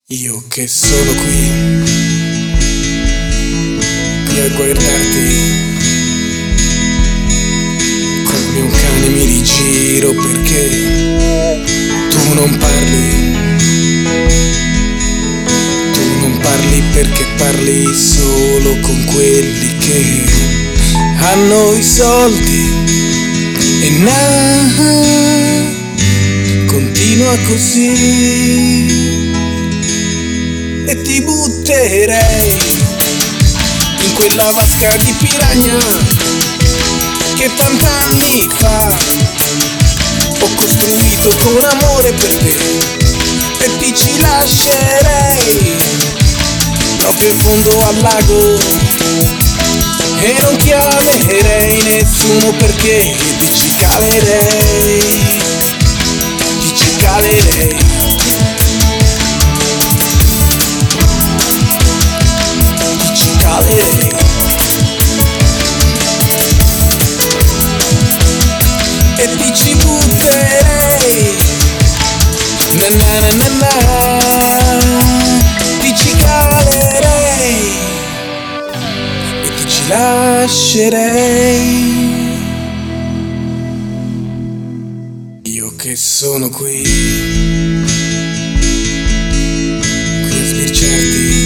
Io che sono qui a guardarti, come un cane mi rigiro perché tu non parli perché parli solo con quelli che hanno i soldi e continua così. E ti butterei in quella vasca di piranha che tant'anni fa ho costruito con amore per te, e ti ci lascerei proprio in fondo al lago e non chiamerei nessuno perché ti ci calerei, ti ci calerei. E ti ci butterei, na na na na na, ti ci calerei e ti ci lascerei. Io che sono qui a sbirciarti,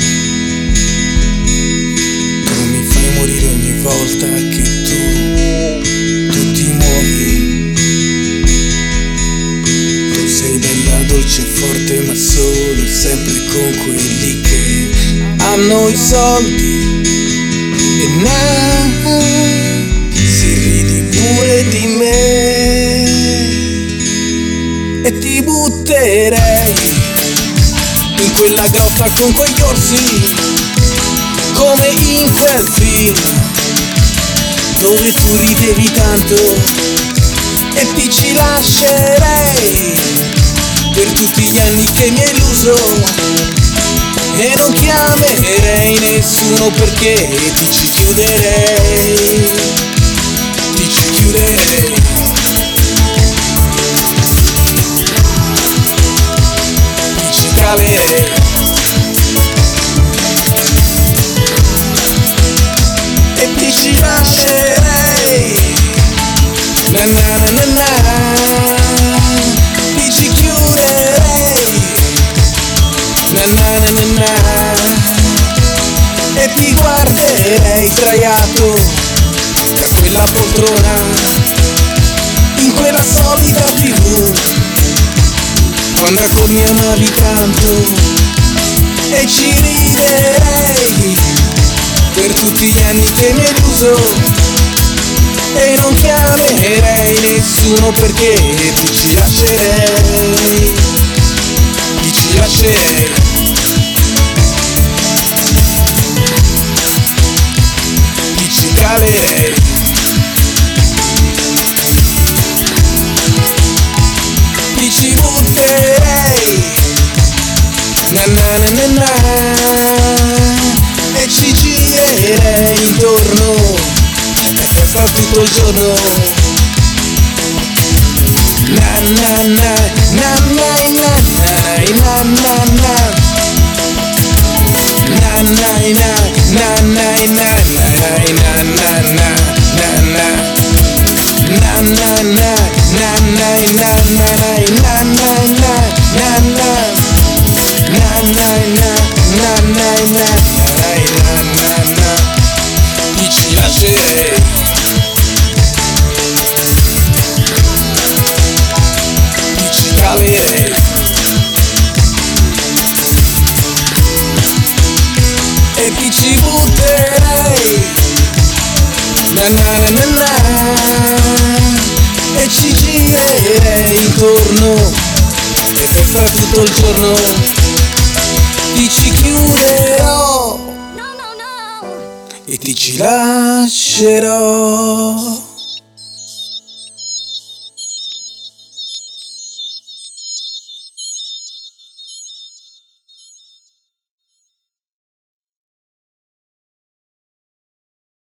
ogni volta che tu ti muovi. Tu sei bella, dolce e forte, ma solo e sempre con quelli che hanno i soldi e si ridi pure di me. E ti butterei in quella grotta con quegli orsi, come in quel film dove tu ridevi tanto, e ti ci lascerei per tutti gli anni che mi hai illuso e non chiamerei nessuno perché ti ci chiuderei, ti ci chiuderei. Ti ci calerei. Ci lascerei, na na na na na, ti ci chiuderei, na na na na na, e ti guarderei sdraiato da quella poltrona, in quella solita TV, quando con mi amavi tanto, e ci riderei per tutti gli anni che mi hai illuso e non chiamerei nessuno perché ti ci lascerei, ti ci lascerei. Ti ci calerei. Ti ci butterei, na na na na na, e ci girerei intorno a testa tutto il giorno. Na na na na na na na na na na, na na na na na na na na na na, na na na na na na na. Ti ci lascerei. Ti ci calerei. E ti ci butterei, na na na na na, e ci girerei intorno e testa tutto il giorno. Ti ci chiuderò e ti ci lascerò.